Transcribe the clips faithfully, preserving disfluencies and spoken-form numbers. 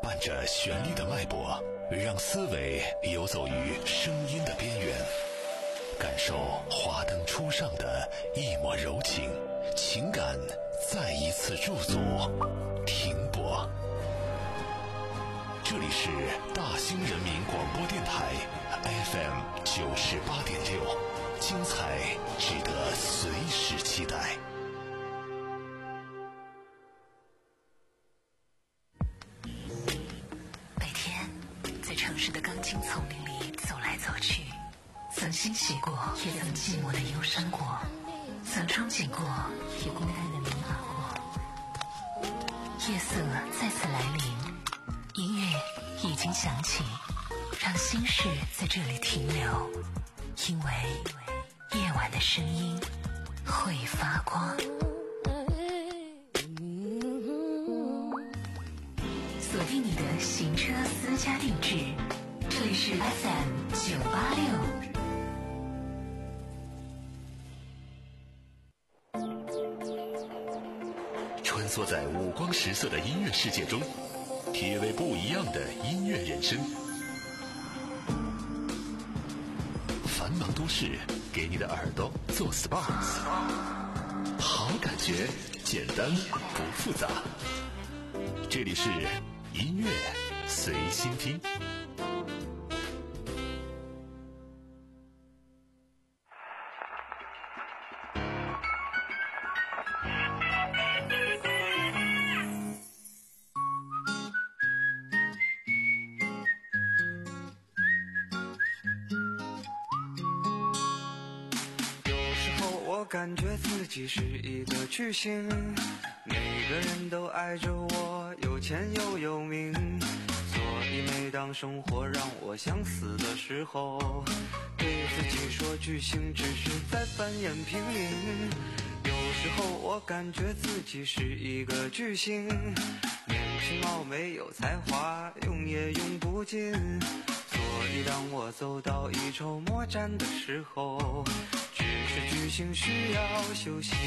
伴着旋律的脉搏，让思维游走于声音的边缘，感受华灯初上的一抹柔情，情感再一次驻足停泊。这里是大兴人民广播电台 F M 九十八点六，精彩值得随时期待。 每天在城市的钢筋丛林里走来走去，曾欣喜过，也曾寂寞的忧伤过，曾憧憬过，也孤单的迷茫过。夜色再次来临，音乐已经响起，让心事在这里停留，因为夜晚的声音会发光。锁定你的行车私家定制，这里是 F M 九八六。 穿梭在五光十色的音乐世界中，体味不一样的音乐人生。繁忙都市，给你的耳朵做 S P A， 好感觉，简单不复杂。这里是音乐随心听。 感觉自己是一个巨星，每个人都爱着我，有钱又有名，所以每当生活让我想死的时候，对自己说巨星只是在繁衍平民。有时候我感觉自己是一个巨星，年轻貌美有才华，用也用不尽，所以当我走到一筹莫展的时候，只是巨星需要休息。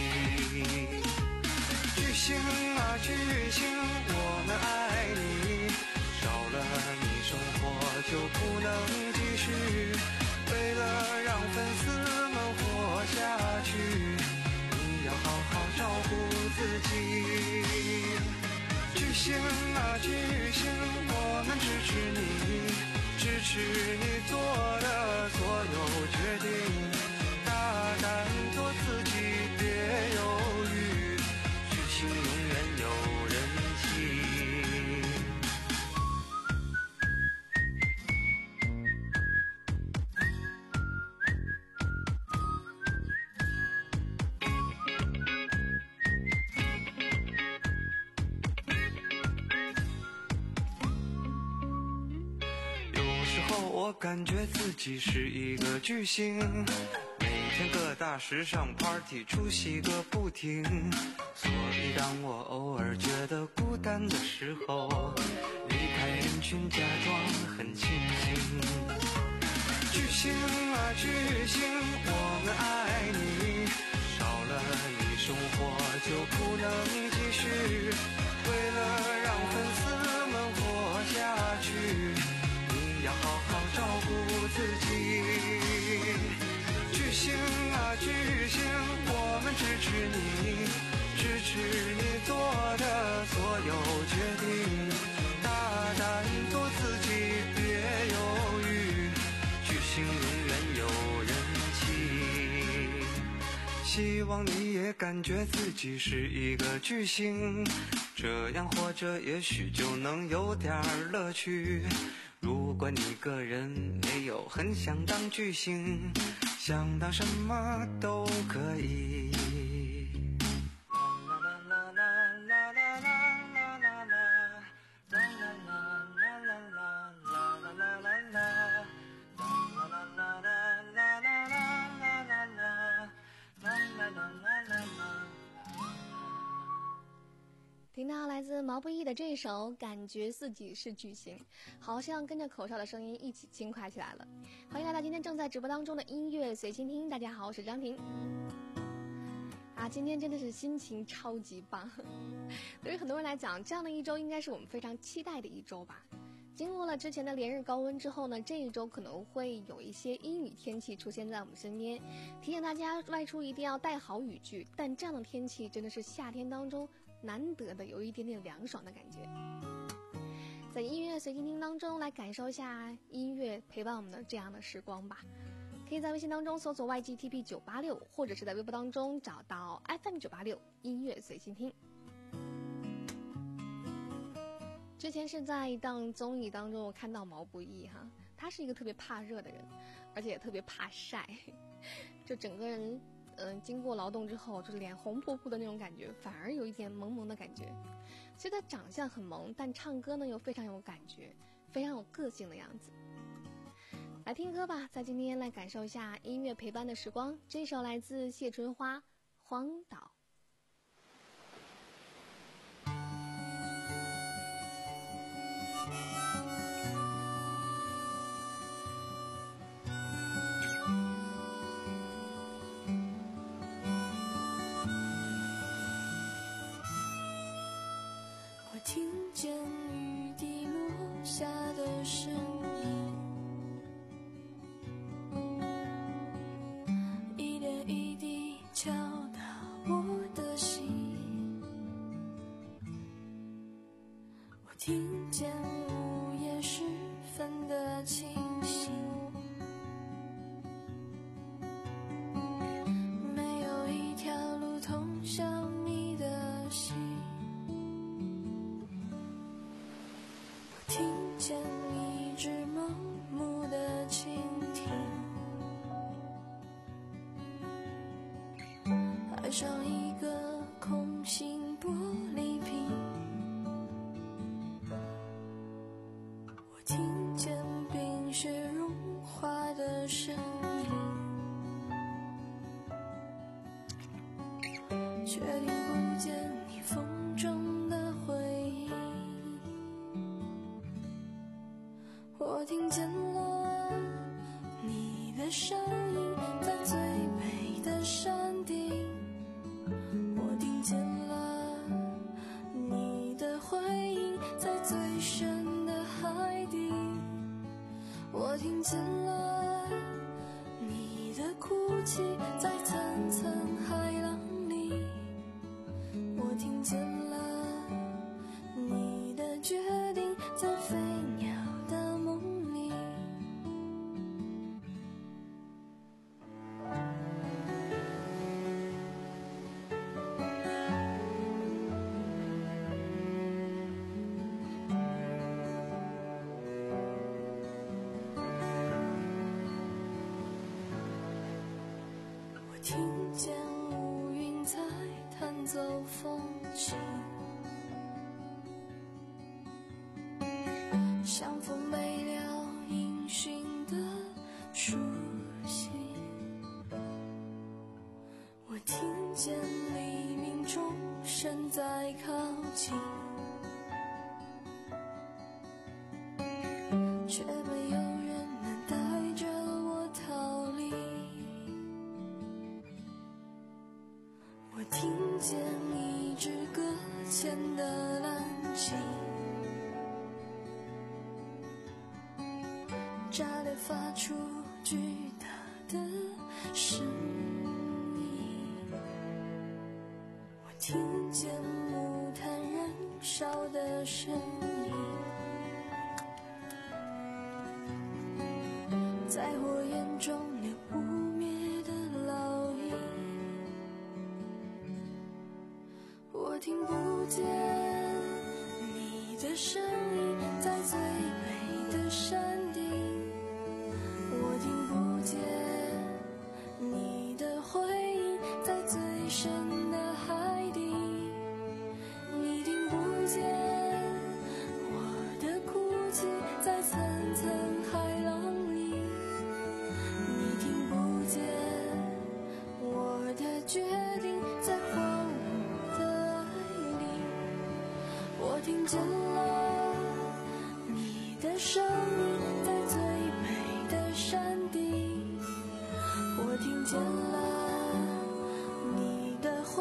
巨星啊巨星，我们爱你，少了你生活就不能继续，为了让粉丝们活下去，你要好好照顾自己。巨星啊巨星，我们支持你，支持你做的所有决定，大胆做自己，别犹豫，巨星永远有人气。有时候我感觉自己是一个巨星，各大时尚 party 出席个不停，所以当我偶尔觉得孤单的时候，离开人群假装很清醒。巨星啊巨星，我们爱你，少了你生活就不能继续，为了让粉丝们活下去，你要好好照顾自己。巨星啊巨星，我们支持你，支持你做的所有决定，大胆做自己，别犹豫，巨星永远有人气。希望你也感觉自己是一个巨星，这样活着也许就能有点乐趣。如果你个人没有很想当巨星，想当什么都可以。 听到来自毛不易的这首《感觉自己是巨星》，好像跟着口哨的声音一起轻快起来了。欢迎来到今天正在直播当中的音乐随心听，大家好，我是张婷。 啊，今天真的是心情超级棒。对于很多人来讲，这样的一周应该是我们非常期待的一周吧。经过了之前的连日高温之后呢，这一周可能会有一些阴雨天气出现在我们身边，提醒大家外出一定要带好雨具。但这样的天气真的是夏天当中难得的有一点点凉爽的感觉。在音乐随心听当中来感受一下音乐陪伴我们的这样的时光吧。可以在微信当中搜索 Y G T P 九八六， 或者是在微博当中找到 F M 九八六音乐随心听。之前是在一档综艺当中我看到毛不易哈，他是一个特别怕热的人，而且也特别怕晒，就整个人嗯、呃，经过劳动之后就是脸红扑扑的那种感觉，反而有一点萌萌的感觉。所以他长相很萌，但唱歌呢又非常有感觉，非常有个性的样子。来听歌吧，在今天来感受一下音乐陪伴的时光。这首来自谢春花《荒岛》。 我听见雨滴落下的声音，一点一滴敲打我的心。我听见午夜时分的清醒，没有一条路通向你的心。听见一只盲目的蜻蜓，爱上一个空心玻璃瓶。我听见冰雪融化的声音，却听不见你风中的回音。我听见了你的声音，在最美的山顶。我听见了你的回音，在最深的海底。我听见了你的哭泣，在层层海浪里。我听见了你的决定，在飞鸟的梦里。我听见乌云在弹奏风琴，像风没了音讯的书信。我听见黎明钟声在靠近，却没有人能带着我逃离。我听见一支搁浅的蓝鲸，炸裂发出巨大的声音。我听见木炭燃烧的声音，在火焰中留不灭的烙印。我听不见你的声音，在最美的山顶。我听不见你的回音，在最深的海底。你听不见我的哭泣，在层层海浪里。你听不见我的决定，在荒芜的爱里。我听见了你的声音，在最美的山顶。我听见了你的回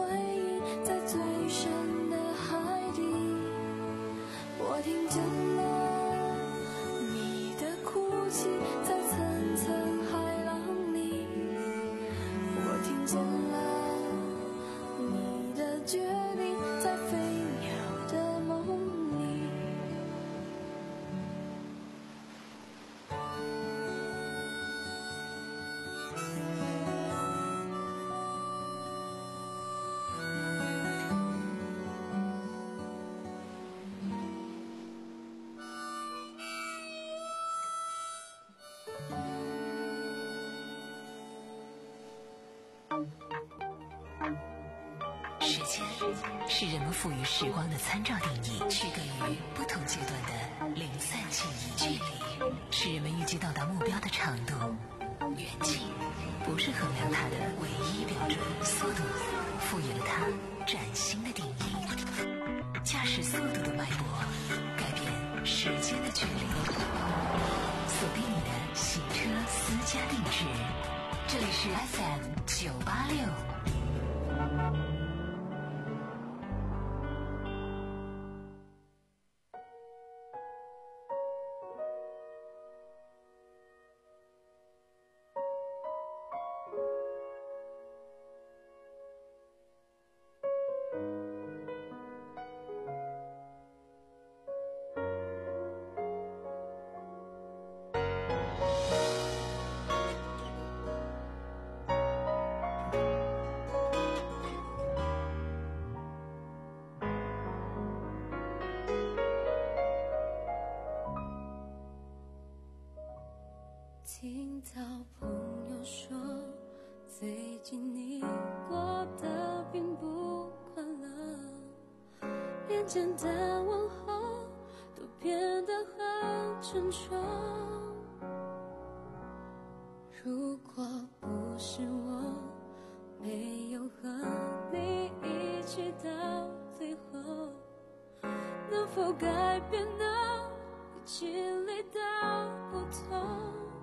是人们赋予时光的参照定义，区隔于不同阶段的零散记忆。距离是人们预计到达目标的长度，远近不是衡量它的唯一标准。速度赋予了它崭新的定义，驾驶速度的脉搏改变时间的距离。锁定你的行车私家定制，这里是 F M 九八六。 听到朋友说，最近你过得并不快乐，连简单问候都变得很沉重。如果不是我没有和你一起到最后，能否改变呢？已经累到不同。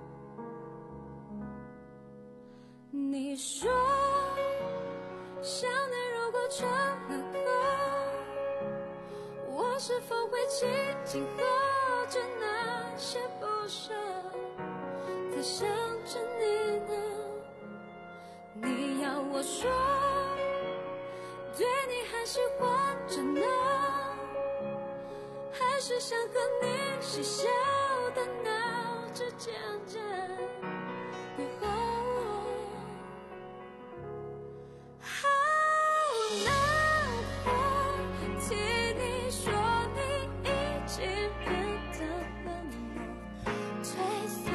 你说想念如果成了空，我是否会紧紧握着那些不舍，在想着你呢？你要我说对你还喜欢着呢，还是想和你嬉笑的闹着渐渐以后。好难过，听你说你已经变得冷漠退缩。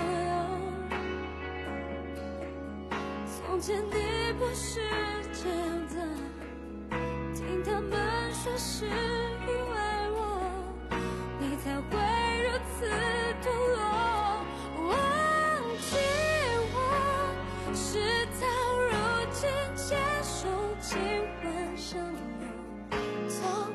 从前你不是这样的，听他们说是因为我，你才会如此堕落。忘记我，事到如今接受尽管伤有错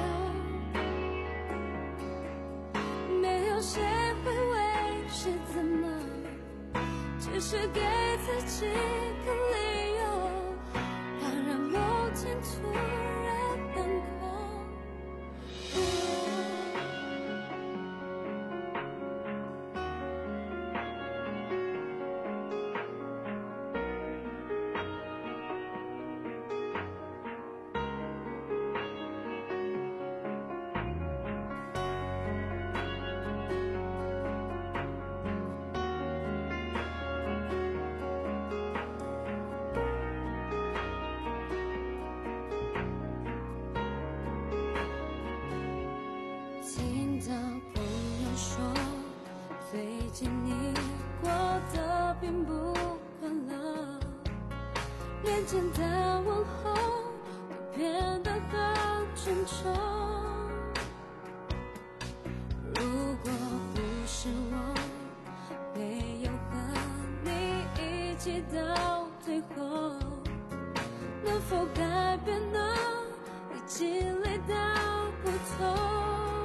没有，没有谁会为谁怎么，只是给自己个理由，当然某天突然能够听到朋友说，最近你过得并不快乐，连简单问候都变得很沉重。如果不是我没有和你一起到最后，能否改变呢？已经累到不同。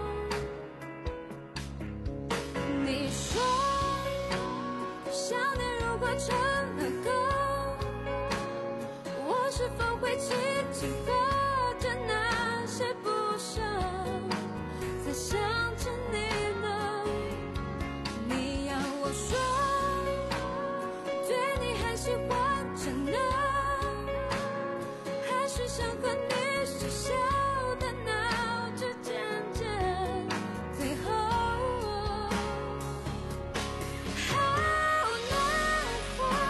你说想念如果成了功，我是否会紧紧握着那些不舍，在想着你呢？你要我说对你还喜欢着呢，还是想和你嬉笑的闹着渐渐最后。好难过，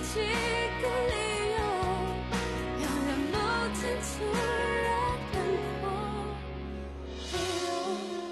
几个理由，要让某天突然灯火飞落。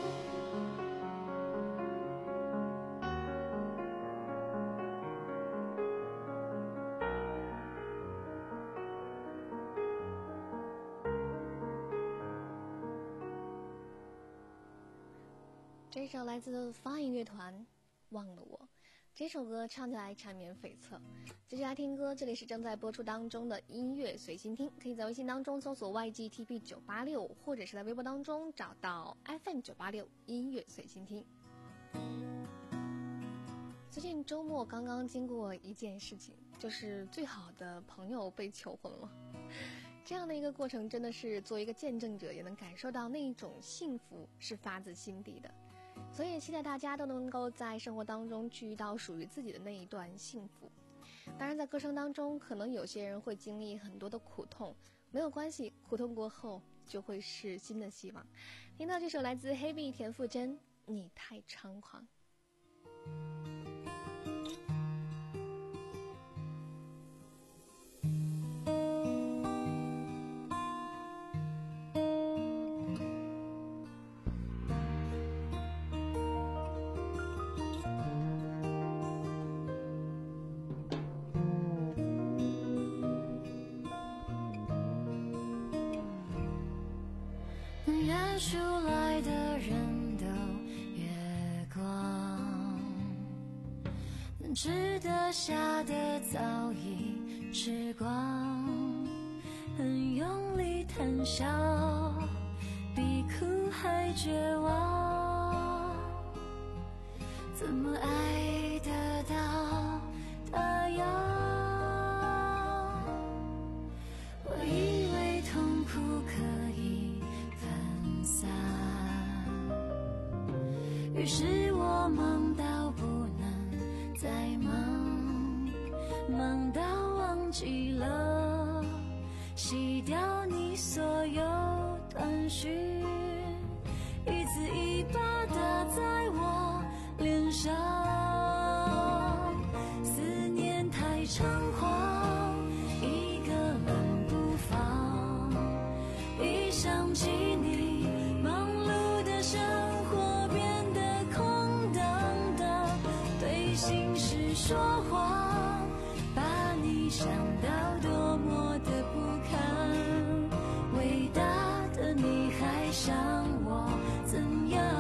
这首来自方言乐团《忘了我》，这首歌唱起来缠绵悱恻。继续来听歌，这里是正在播出当中的音乐随心听，可以在微信当中搜索 Y G T P 九八六，或者是在微博当中找到 F M 九八六音乐随心听。最近周末刚刚经过一件事情，就是最好的朋友被求婚了。这样的一个过程真的是作为一个见证者，也能感受到那一种幸福是发自心底的。所以也期待大家都能够在生活当中去遇到属于自己的那一段幸福。当然在歌声当中可能有些人会经历很多的苦痛，没有关系，苦痛过后就会是新的希望。听到这首来自黑碧田馥甄你太猖狂。 认出来的人都月光，能吃得下的早已吃光，很用力谈笑，比哭还绝望，怎么爱得到他要？我以为痛苦可以分散，于是我忙到不能再忙，忙到忘记了洗掉你所有短讯，一字一巴打在我脸上，思念太猖狂，一个人不放，一想起你忙碌的生活变得空荡荡，对心事说谎，把你想到多么的不堪，伟大的你还想我怎样？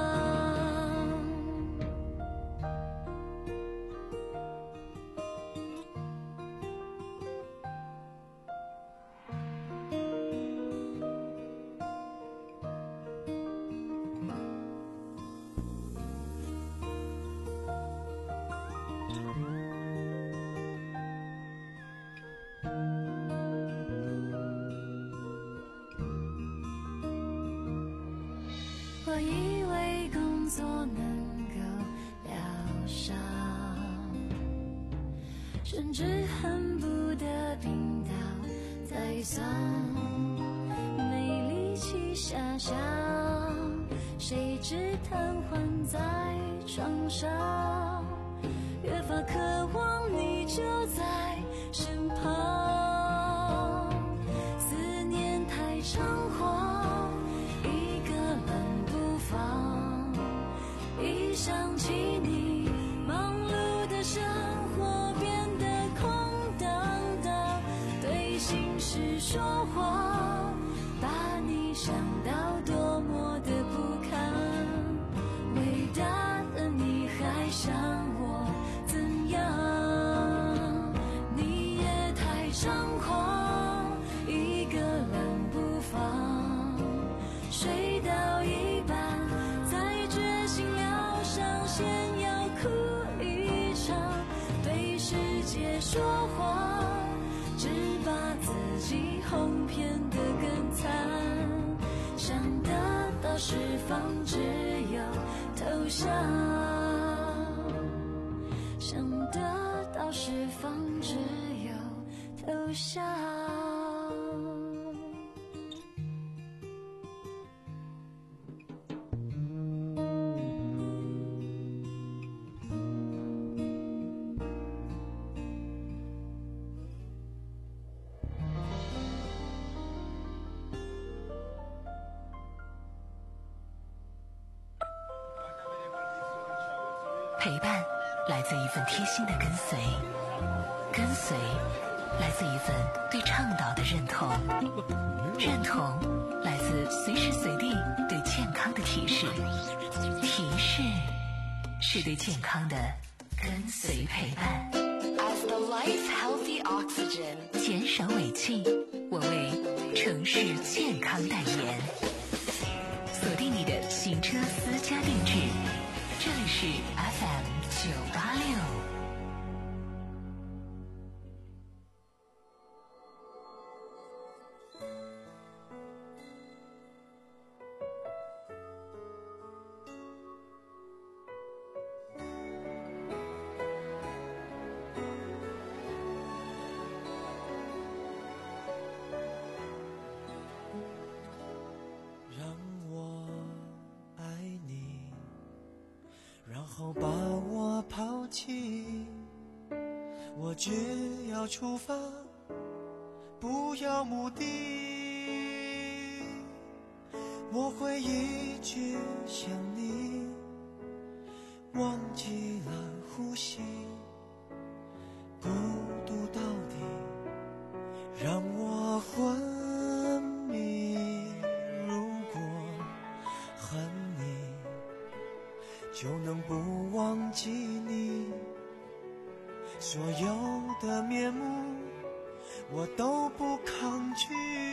我以为工作能够疗伤，甚至恨不得病倒再丧，没力气遐想，谁知瘫痪在床上，越发渴望你就在身旁，思念太猖狂，一个人不放，一想起你忙碌的生活变得空荡荡，对心事说谎，把你想到多么的不堪，伟大的你还想我怎样？你也太猖狂，一个人不放，睡到一半才决心疗伤，先要哭一场，对世界说谎，只把自己哄骗得更惨，想得到释放只有投降，想得到释放只有投降。 陪伴来自一份贴心的跟随，跟随来自一份对倡导的认同，认同来自随时随地对健康的提示，提示是对健康的跟随陪伴。 As the life healthy oxygen， 减少尾气，我为城市健康代言。锁定你的行车私家定制，这里是 F M 九八六。 把我抛弃，我只要出发，不要目的。我会一直想你，忘记了呼吸，孤独到底让我昏迷。如果恨你，就能不忘记你，所有的面目我都不抗拒。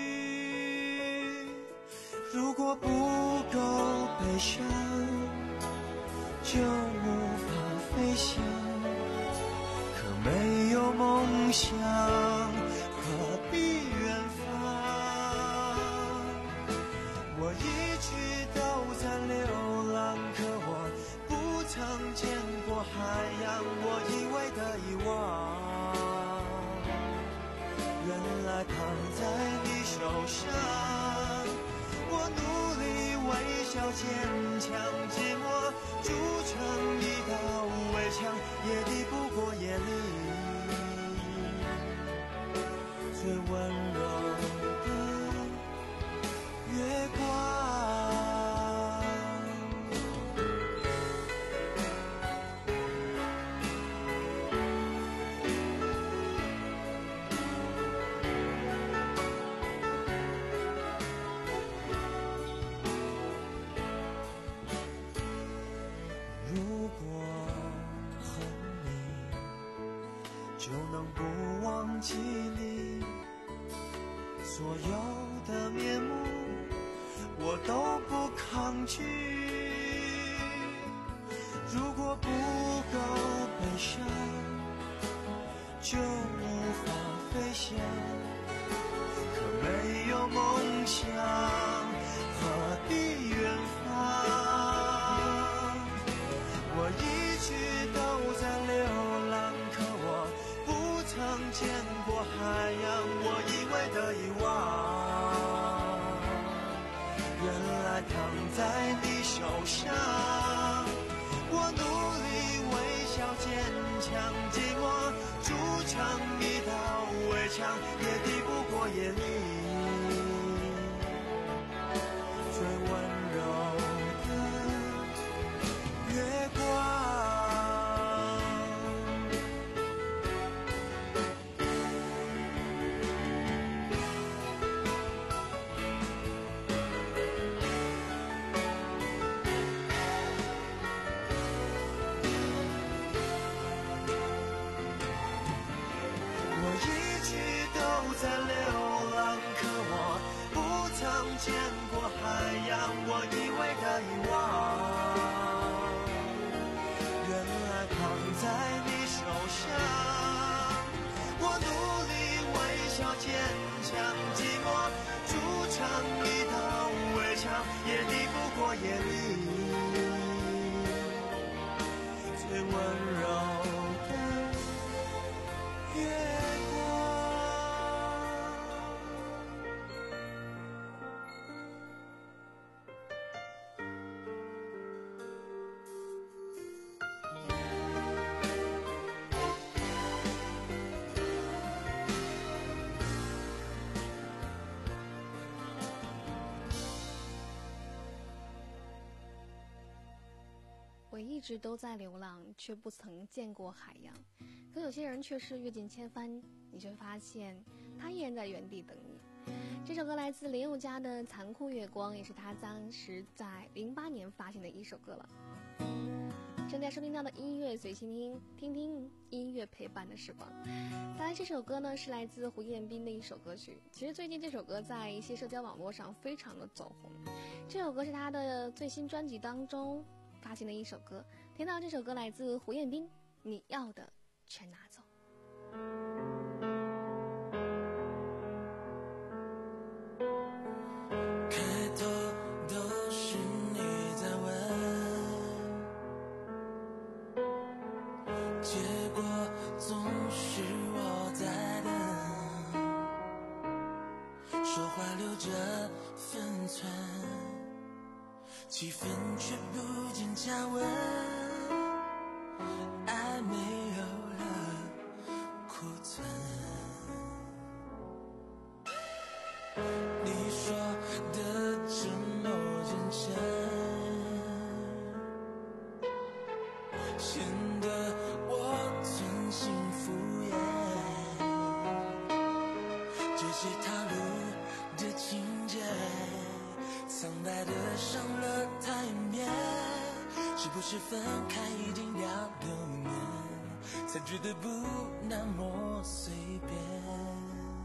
如果不够悲伤，就无法飞翔。可没有梦想，何必远方？我一直都在流浪，可我不曾见过海洋，我以为的遗忘，原来躺在你手上。我努力微笑坚强，寂寞筑成一道围墙，也抵不过夜里最温柔的月光。就能不忘记你，所有的面目我都不抗拒。如果不够悲伤，就无法飞翔。可没有梦想，何必远方？我一直都在流浪，曾见过海洋，我以为的遗忘，原来躺在你手上。我努力微笑坚强，寂寞筑成一道围墙，也抵不过夜里最温柔的月光。在流浪，可我不曾见过海洋，我以为的遗忘，原来躺在你手上。我努力微笑坚强，寂寞筑成一道围墙，也抵不过夜里最温柔的月光。 直都在流浪，却不曾见过海洋。可有些人却是阅尽千帆，你却发现他依然在原地等你。这首歌来自林宥嘉的《残酷月光》，也是他当时在零八年发行的一首歌了。正在收听到的音乐随心听，听听音乐陪伴的时光。当然这首歌呢是来自胡彦斌的一首歌曲，其实最近这首歌在一些社交网络上非常的走红。这首歌是他的最新专辑当中发行的一首歌，听到这首歌来自胡彦斌，你要的全拿走。 开头都是你在问，结果总是我在等，说话留着分寸，气氛却不见加温，爱没有了库存。你说的这么认真，显得我存心敷衍，这些套路的情节，苍白的上了台面，是不是分开一定要六年，才觉得不那么随便。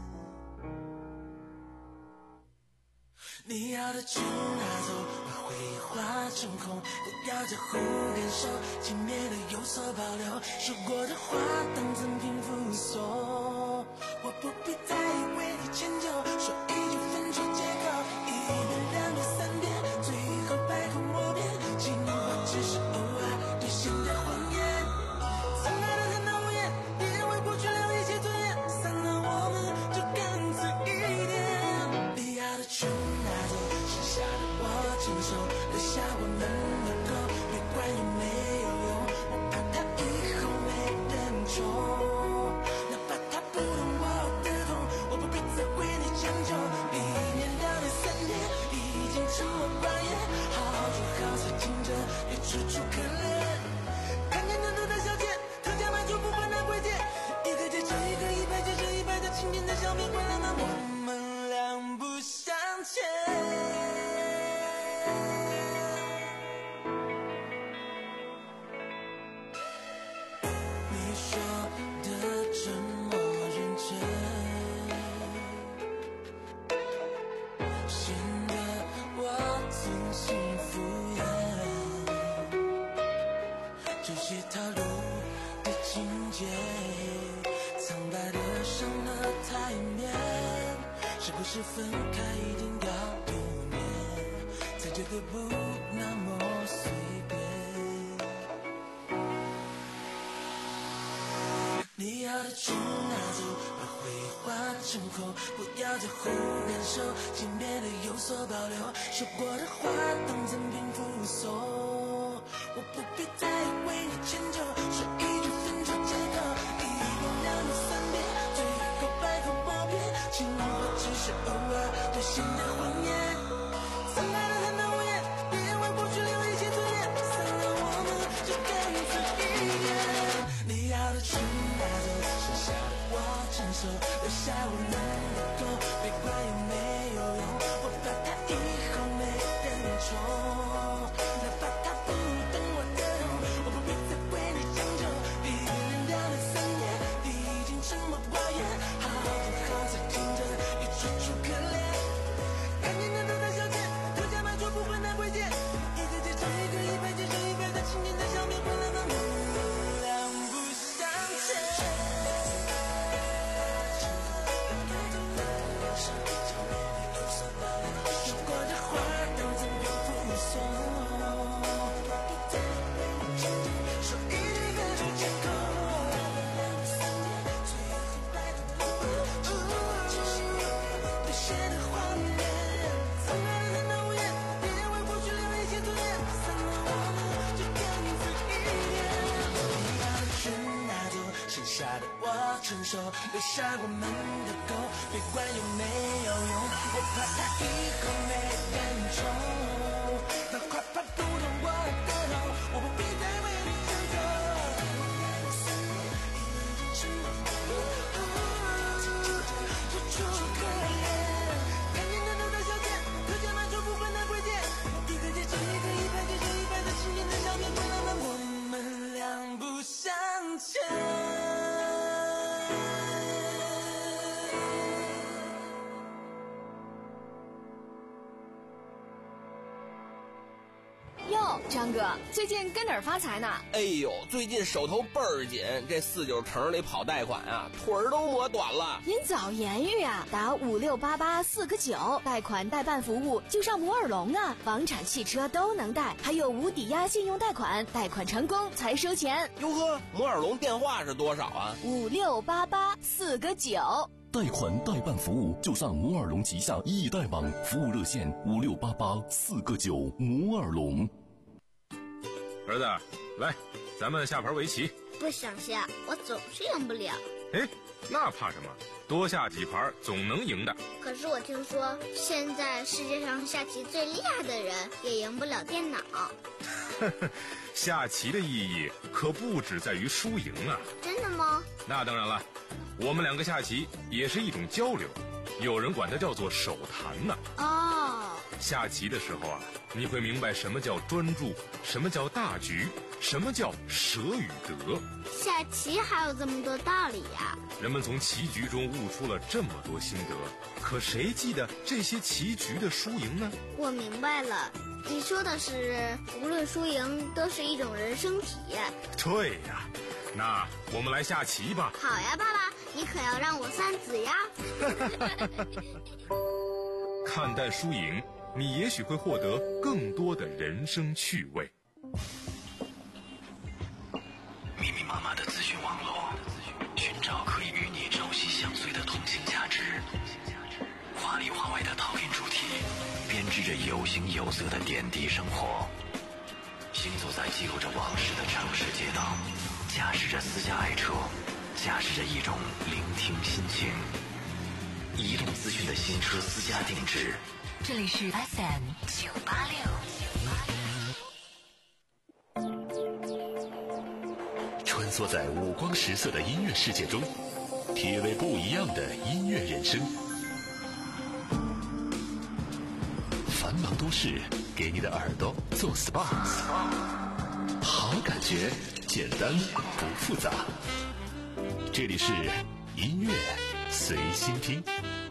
你要的全拿走，把回忆化成空，不要再胡感受，轻蔑的有所保留，说过的话当赠品附送，我不必再为你迁就，说一句分手借口，一遍两遍三遍，最后百口莫辩，情话只是偶尔兑现的谎言，苍白的很讨厌，别为过去留一些尊严，散了我们就干脆一点，你要的全拿走，剩下的我承受，留下我们的狗，别管有没有用，我怕他以后没人宠，哪怕他不懂我的痛，我不必再为你将就，一年两年三年已经沉默寡言，好说好彩听着也楚楚可怜，看见更多的小姐特价卖出不分的贵贱，一个接着一个，一百接着一百的情节在笑面，回来吗？我们两不相欠。你说的这么认真，显得我存心敷衍，这些套路的情节，苍白的上了台面，是不是分开一定要留念，才觉得不那么随便。你要的全拿走，把回忆化成空，不要再胡感受，轻蔑的有所保留，说过的话当赠品附送，我不必再为你迁就，说一句分手借口，一遍两遍三遍，最后百口莫辩，情话只是偶尔兑现的谎言，苍白的很讨厌，别为过去留一些尊严，散了我们就干脆一点，你要的全拿走，剩下的我承受，留下我们的狗，别管有没有用，我怕他以后没人宠，哪怕他不懂我的痛，我不必再为你将就，一年两年三年已经沉默寡言，好说好彩听着也楚楚可怜，看见更多的小姐特价卖出不分的贵贱，一个接着一个，一百接着一百的情节在笑面，回来吗？我们两不相欠。说过的话当赠品附送，说一句分手借口，最后百口莫辩，兑现的谎言，苍白的很讨厌，别为过去留一些尊严，散了我们就干脆一点，你要的全拿走，剩下的我承受，留下我们的狗，别管有没有用，我怕他以后没人宠，哪怕他不懂我的痛，我不必再为张哥，最近跟哪儿发财呢？ 哎呦，最近手头倍儿紧，这四九城里跑贷款啊，腿儿都磨短了。 您早言语啊，打五六八八四个九，贷款代办服务就上摩尔龙啊，房产、汽车都能贷，还有无抵押信用贷款，贷款成功才收钱。 哟呵，摩尔龙电话是多少啊？ 五六八八四个九。 贷款代办服务就上摩尔龙旗下易贷网，服务热线五六八八四个九。摩尔龙。 儿子，来，咱们下盘围棋。 不想下，我总是赢不了。 哎，那怕什么？多下几盘总能赢的。 可是我听说，现在世界上下棋最厉害的人也赢不了电脑。 下棋的意义可不只在于输赢啊！ 真的吗？ 那当然了，我们两个下棋也是一种交流，有人管它叫做手谈呢。 哦， 下棋的时候啊，你会明白什么叫专注，什么叫大局，什么叫舍与得。 下棋还有这么多道理呀！ 人们从棋局中悟出了这么多心得，可谁记得这些棋局的输赢呢？ 我明白了，你说的是无论输赢都是一种人生体验。 对呀，那我们来下棋吧。 好呀，爸爸，你可要让我三子呀。 看淡输赢，你也许会获得更多的人生趣味。 密密麻麻的资讯网络，寻找可以与你朝夕相随的同性价值，华里华外的讨论主题，编织着有形有色的点滴生活。行走在记录着往事的城市街道，驾驶着私家爱车，驾驶着一种聆听心情。移动资讯的新车私家定制， 这里是 F M 九八六。 穿梭在五光十色的音乐世界中，体味不一样的音乐人生。繁忙都市给你的耳朵做 S P A， 好感觉，简单不复杂。这里是音乐随心听。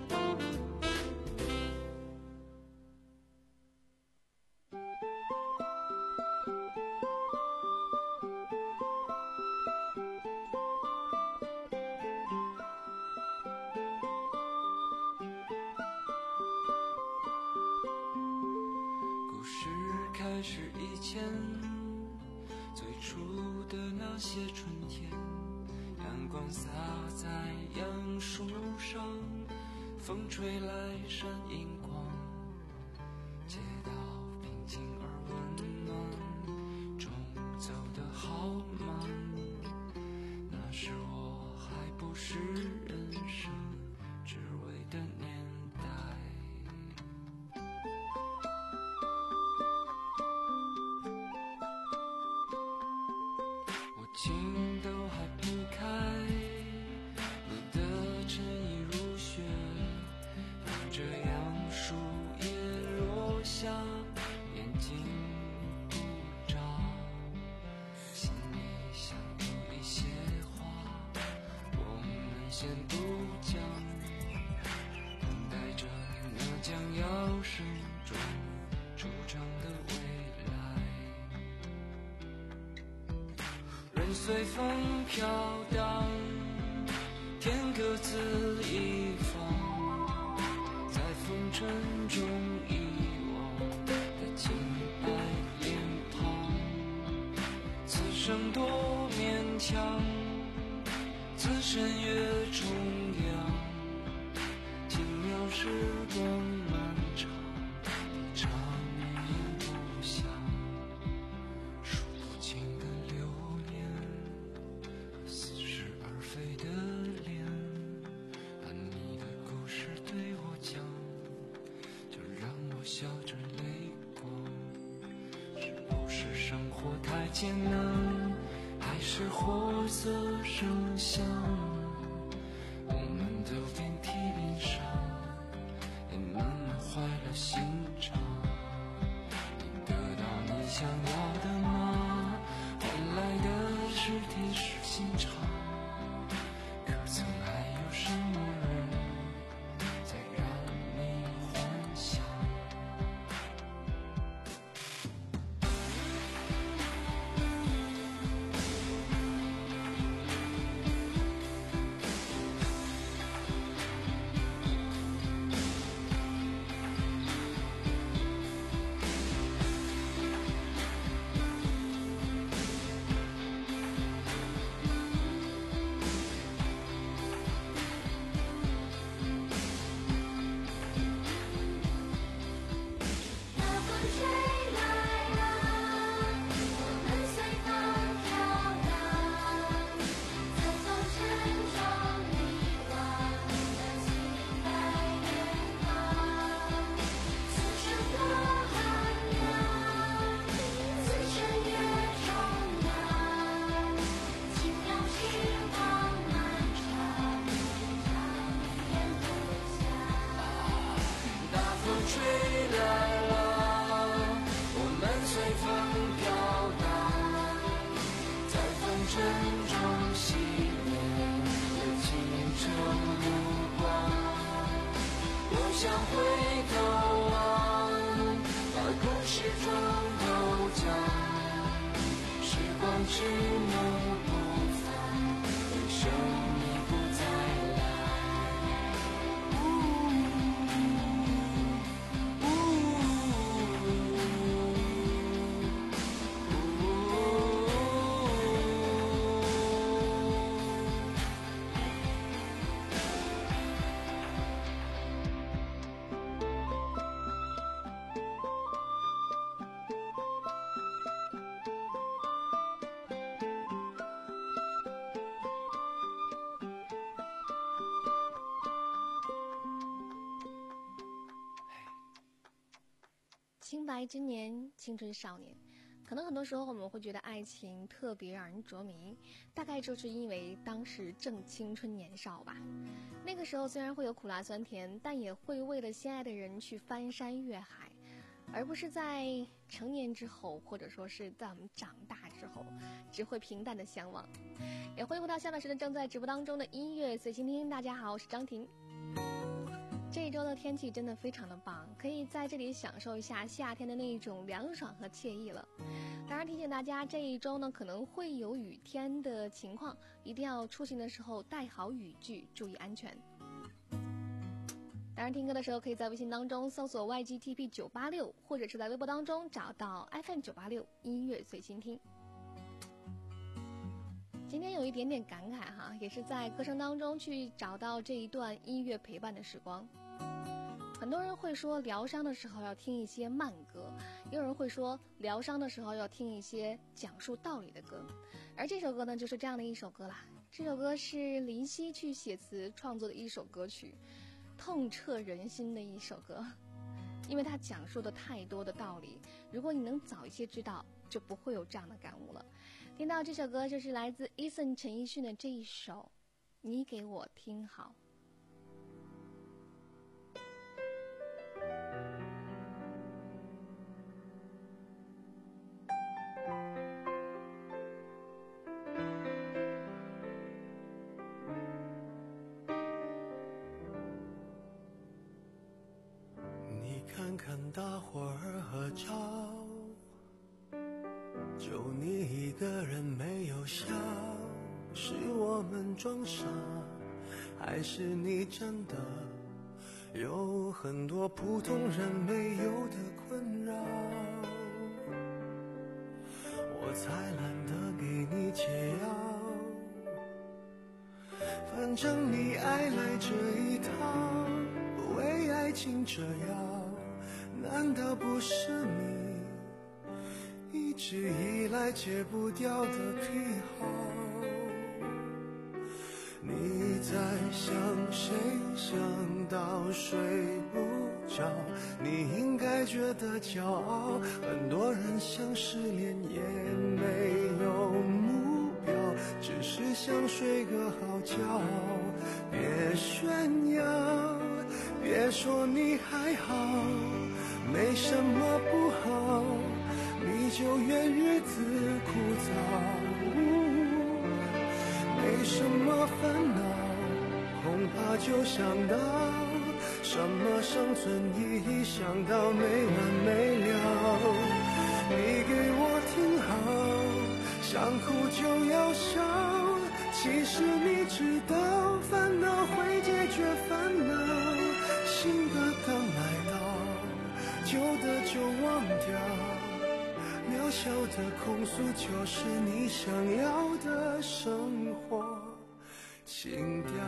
故事开始以前，最初的那些春天，阳光洒在杨树上，风吹来闪银光，街道平静而温暖，钟走得好慢，那时我还不是人生只为的年代。我情都还没开，你的衬衣如雪，看着杨树叶落下，眼睛不眨，心里想有一些话，我们先不讲，等待着那将要生中出场的未来。任随风飘荡，天各自一方，在风尘中遗忘的清白脸庞，此生多勉强，此身越重阳，轻描时光漫长，一场念不响，数不清的流年，似是而非的脸，把你的故事对我讲，就让我笑着泪光。是不是生活太艰难，还是活色生香？我们都遍体鳞伤，也慢慢坏了心肠。你得到你想要的吗？换来的是铁石心肠。可曾还有什么人在让你幻想？ 吹来了，我们随风飘荡，在风尘中熄灭了清澈目光。我想回头望，把故事装都讲，时光之梦不放，为生命不再来。 清白之年，青春少年，可能很多时候我们会觉得爱情特别让人着迷，大概就是因为当时正青春年少吧。那个时候虽然会有苦辣酸甜，但也会为了心爱的人去翻山越海，而不是在成年之后，或者说是在我们长大之后，只会平淡的相望。也欢迎回到下半时的正在直播当中的音乐随心听。大家好，我是张婷。这一周的天气真的非常的棒，可以在这里享受一下夏天的那一种凉爽和惬意了。当然提醒大家，这一周呢可能会有雨天的情况，一定要出行的时候带好雨具，注意安全。当然听歌的时候可以在微信当中搜索 Y G T P 九八六， 或者是在微博当中找到 F M 九八六 音乐随心听。今天有一点点感慨哈，也是在歌声当中去找到这一段音乐陪伴的时光。很多人会说疗伤的时候要听一些慢歌，也有人会说疗伤的时候要听一些讲述道理的歌，而这首歌呢就是这样的一首歌啦。这首歌是林夕去写词创作的一首歌曲，痛彻人心的一首歌，因为它讲述的太多的道理，如果你能早一些知道，就不会有这样的感悟了。听到这首歌就是来自 Eason 陈奕迅的这一首你给我听好。 你看看大伙儿合照，就你一个人没有笑，是我们装傻，还是你真的有很多普通人没有的困扰？我才懒得给你解药，反正你爱来这一套，为爱情折腰，难道不是你一直以来戒不掉的癖好？你在想谁，想到睡不着，你应该觉得骄傲。很多人想失恋也没有目标，只是想睡个好觉。别炫耀，别说你还好，没什么不好，你就怨日子枯燥。没什么烦恼，恐怕就想到什么生存意义，想到没完没了。你给我听好，想哭就要笑，其实你知道烦恼会解决烦恼，新的刚来到，旧的就忘掉，渺小的控诉就是你想要的生活情调。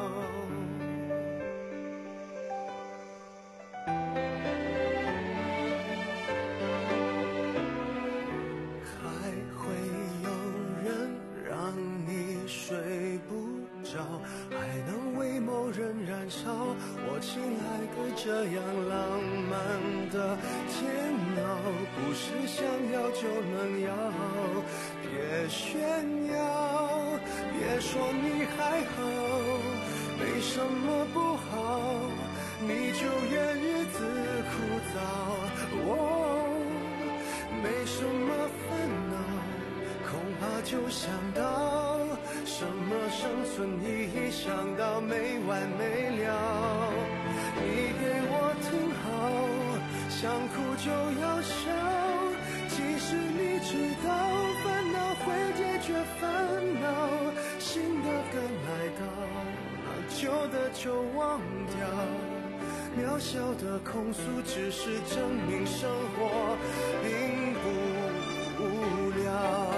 还会有人让你睡不着，还能为某人燃烧。我亲爱的，这样浪漫的煎熬，不是想要就能要。别炫耀，别说你还好，没什么不好， 你就怨日子枯燥。哦，没什么烦恼，恐怕就想到什么生存意义，想到没完没了。你给我听好，想哭就要笑。其实你知道，烦恼会解决烦恼，新的刚来到，旧的就忘掉。渺小的控诉只是证明生活并不无聊。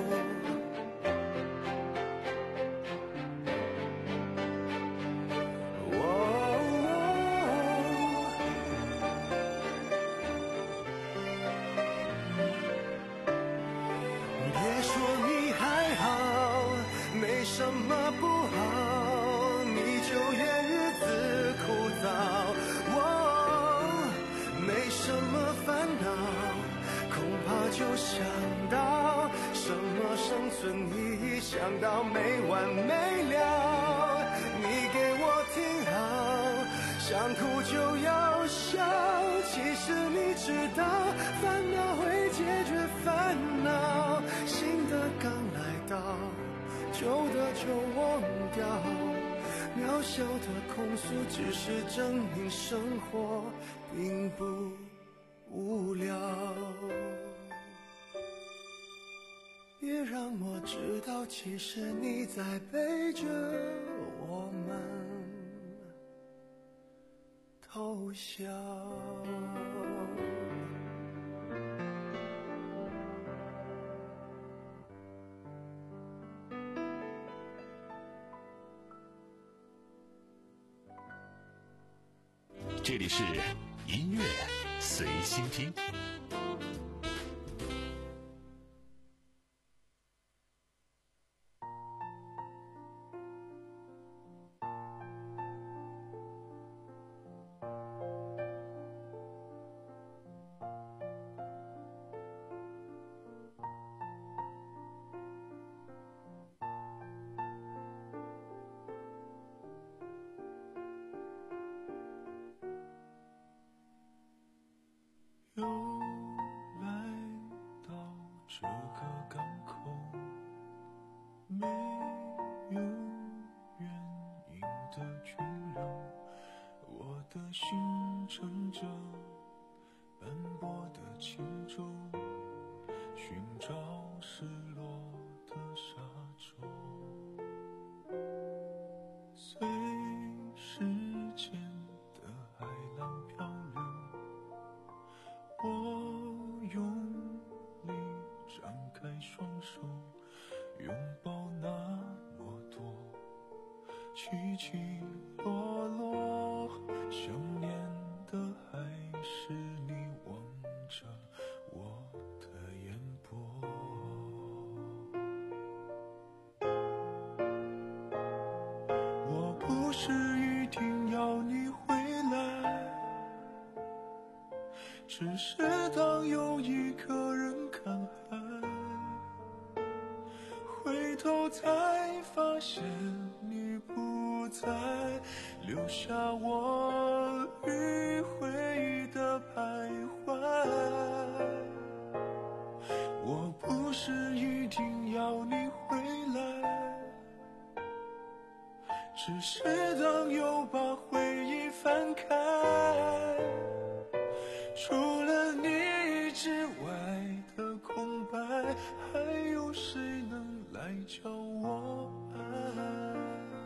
什么不好，你就怨日子枯燥。哦，没什么烦恼，恐怕就想到什么生存意义，想到没完没了。你给我听好，想哭就要笑。其实你知道，烦恼会解决烦恼，新的刚来到，旧的就忘掉。渺小的控诉只是证明生活并不无聊。别让我知道，其实你在背着我们偷笑。 这里是音乐随心听。 又来到这个港口，没有原因的倦扰，我的心乘着斑驳的轻舟，寻找失落的沙洲。随时间的海浪漂流，我用力张开双手，拥抱那么多起起落落，想念的还是你望着我的眼波。我不是一定要你回来，只是当有一个人看海，回头才发现你不在，留下我迂回的徘徊。我不是一定要你回来，只是当又把回忆翻开，除了你之外的空白，还有谁能来教我爱？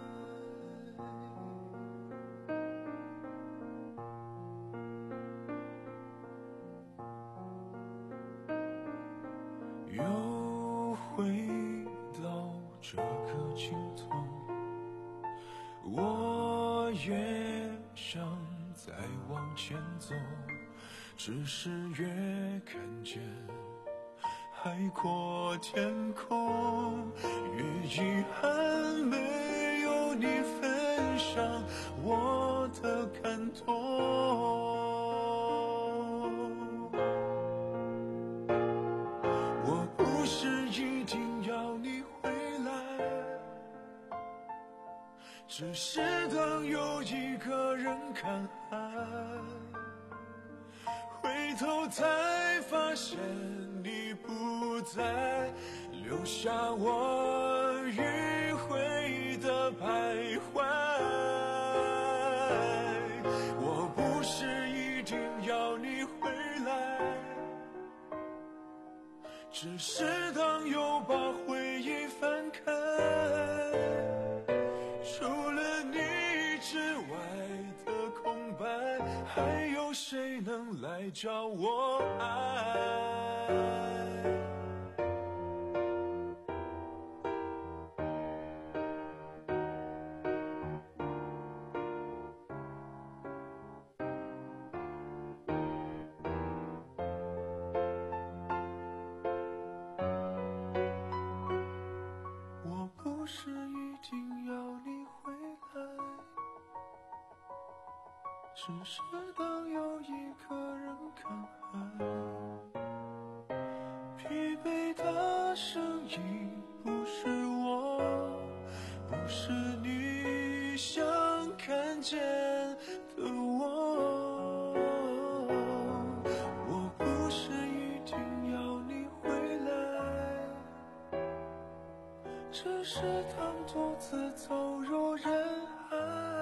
又回到这个尽头，我越想再往前走，只是越看见海阔天空，越遗憾没有你分享我的感动。我不是一定要你回来， 只是当有一个人看海，回头才发现你不在，留下我迂回的徘徊。我不是一定要你回来，只是当又把回忆翻开，除了你之外的空白，还有谁能来教我爱？我不是一定要你回来，只是当有一个人看海，疲惫的声音不是我，不是你想看见的我。我不是一定要你回来，只是当独自走入人海，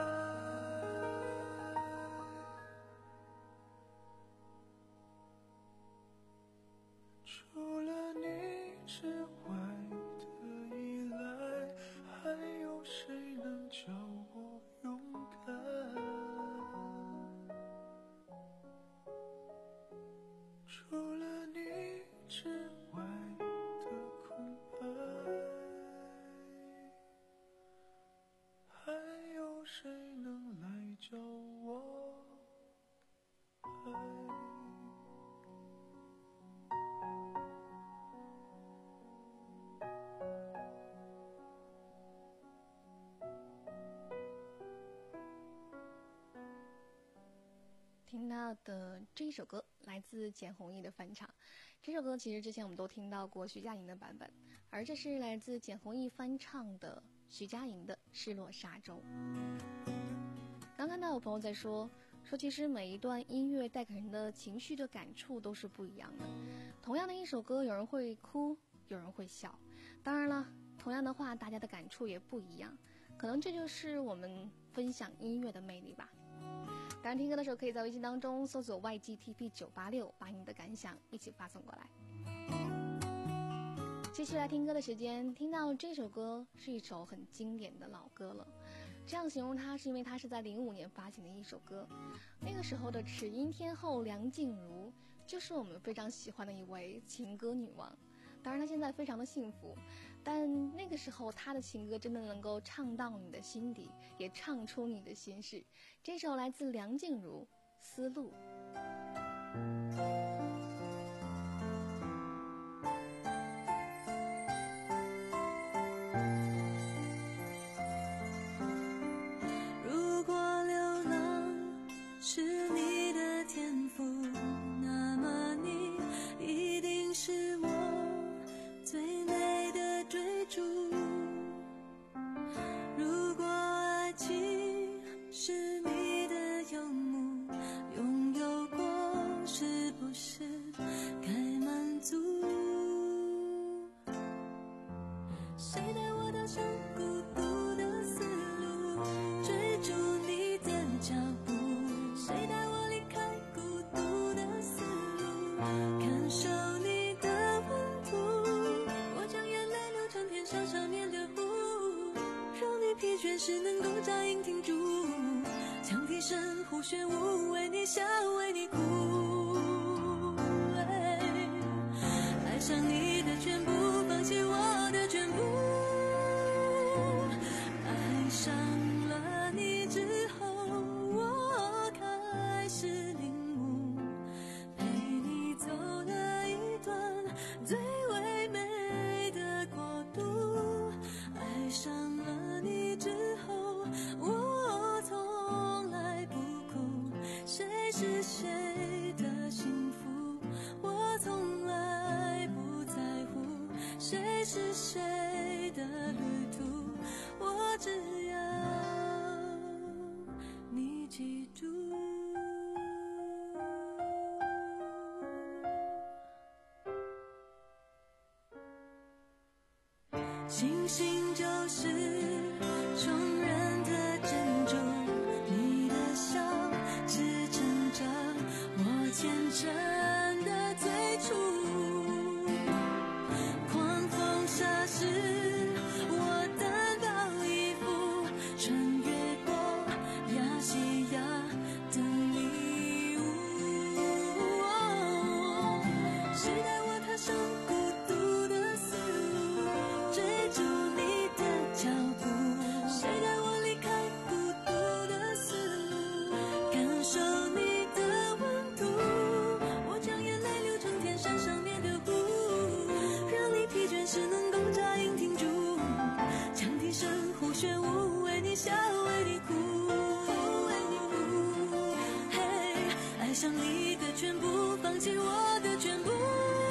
除了你之外的依赖，还有谁能教我勇敢？除了你之外的空白，还有谁能来教我爱？ 听到的这首歌来自简弘毅的翻唱。这首歌其实之前我们都听到过徐佳莹的版本，而这是来自简弘毅翻唱的徐佳莹的《失落沙洲》。刚看到有朋友在说说其实每一段音乐带给人的情绪的感触都是不一样的，同样的一首歌，有人会哭，有人会笑，当然了，同样的话大家的感触也不一样，可能这就是我们分享音乐的魅力吧。当然听歌的时候可以在微信当中搜索 Y G T P 九八六， 把你的感想一起发送过来。继续来听歌的时间，听到这首歌是一首很经典的老歌了，这样形容它是因为它是在零五年发行的一首歌，那个时候的齿音天后梁静茹就是我们非常喜欢的一位情歌女王。当然她现在非常的幸福，但那个时候她的情歌真的能够唱到你的心底，也唱出你的心事。这首来自梁静茹《丝路》。 如果流浪是你的天赋，那么你一定是我最美的追逐。如果爱情是你的游牧，拥有过是不是该满足？谁带我踏上孤独的丝路，追逐你的脚步？谁带我离开孤独的丝路，感受你的温度？我将眼泪流成天上少年的湖，让你疲倦时能够扎营停住，将提神呼旋舞，为你笑为你哭。爱上你的全部，放弃我的全部。爱上了你之后，我开始领悟，陪你走了一段最唯美的国度。爱上了你之后，我从来不哭，谁是谁的幸福，我从来不在乎，谁是谁的旅途，我只要星星就是众人的珍珠，你的笑支撑着我虔诚的最初。狂风沙时，我单薄一幅穿越过亚细亚的礼物。谁带我踏上孤独的丝路，追逐你的脚步？谁带我离开孤独的丝路，感受你的温度？我将眼泪流成天山上面的湖，让你疲倦时能够扎营停住。羌笛声呼旋舞，为你笑，为你哭，为你哭。嘿，爱上你的全部，放弃我的全部。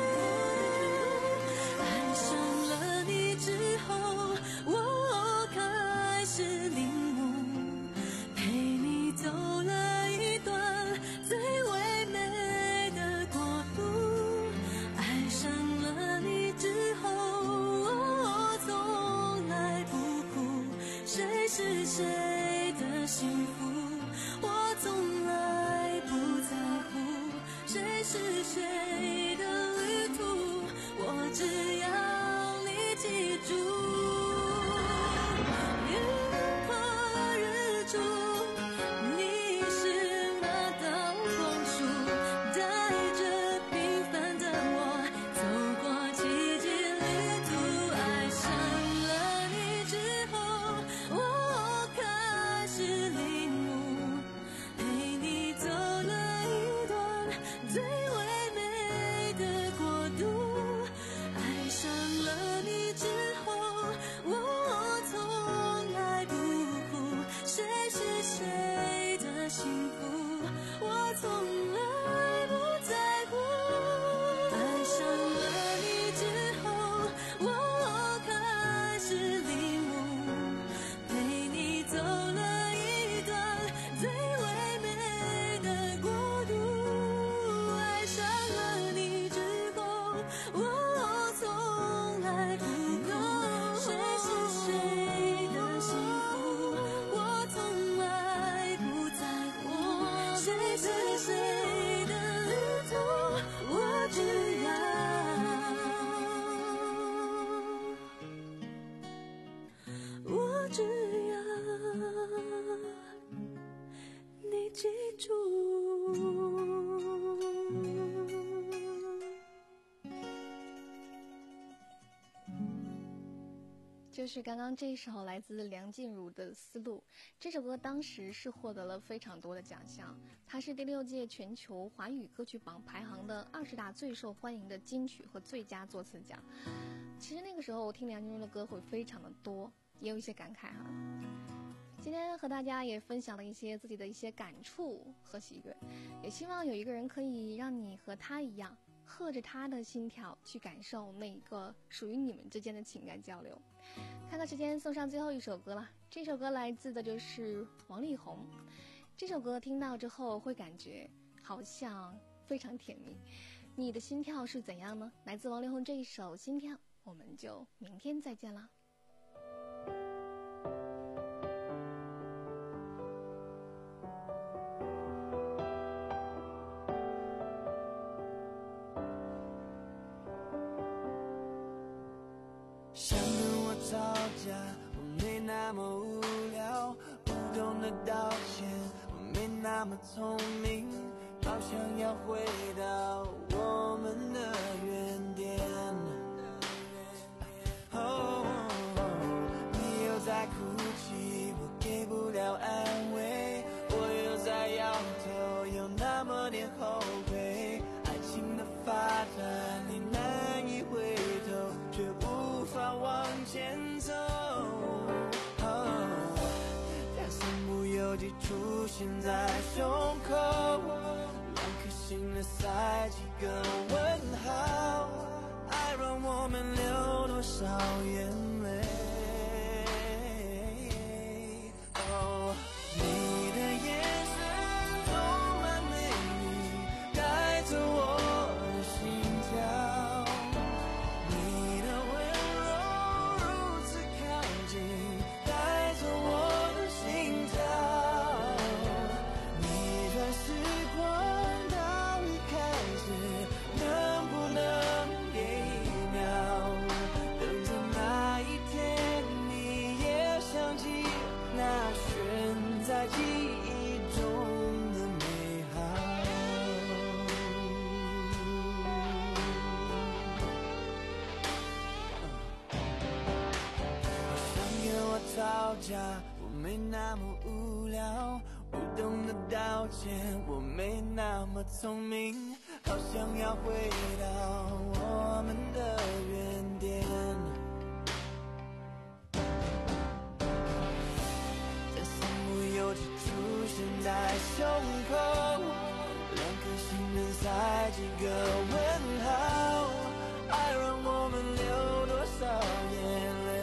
爱上了你之后，我开始领悟，陪你走了一段最唯美的国度。爱上了你之后，我从来不哭，谁是谁的幸福，我从来不在乎，谁是谁的旅途，我只要你记住。越过了日出，你是那道光束，带着平凡的我走过奇迹旅途。爱上了你之后，我开始领悟，陪你走了一段最唯美的国度。爱上了你之后，我从来不哭，谁是谁的幸福，我从来不在乎。爱上了你之后，我开始领悟，陪你走了一段最唯美的国度。爱上了你之后，我从来不哭，谁是谁的幸福，我从来不在乎，谁是谁的旅途，我只要我只要你记住。 就是刚刚这首来自梁静茹的《丝路》，这首歌当时是获得了非常多的奖项，它是第六届全球华语歌曲榜排行的二十大最受欢迎的金曲和最佳作词奖。其实那个时候我听梁静茹的歌会非常的多，也有一些感慨哈。今天和大家也分享了一些自己的一些感触和喜悦，也希望有一个人可以让你和他一样，和着他的心跳去感受那一个属于你们之间的情感交流。看看时间，送上最后一首歌了。这首歌来自的就是王力宏，这首歌听到之后会感觉好像非常甜蜜。你的心跳是怎样呢？来自王力宏这一首《心跳》，我们就明天再见啦。 想跟我吵架，我没那么无聊，不懂得道歉，我没那么聪明，好想要回到我们的原点。哦，你又在哭泣，我给不了安慰，我又在摇头，有那么点后悔。爱情的发展，你难以回头，却无法往前走。但身不由己出现在胸口，两颗心的塞几个问号，爱让我们流多少眼泪。哦，你的眼神充满美丽，带走我的心跳，你的温柔如吵架，我没那么无聊，不懂得道歉，我没那么聪明，好想要回到我们的原点。在三不由己出现在胸口，两颗心能塞几个问号，爱让我们流多少眼泪。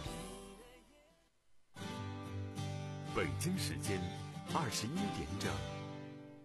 北京时间二十一点整。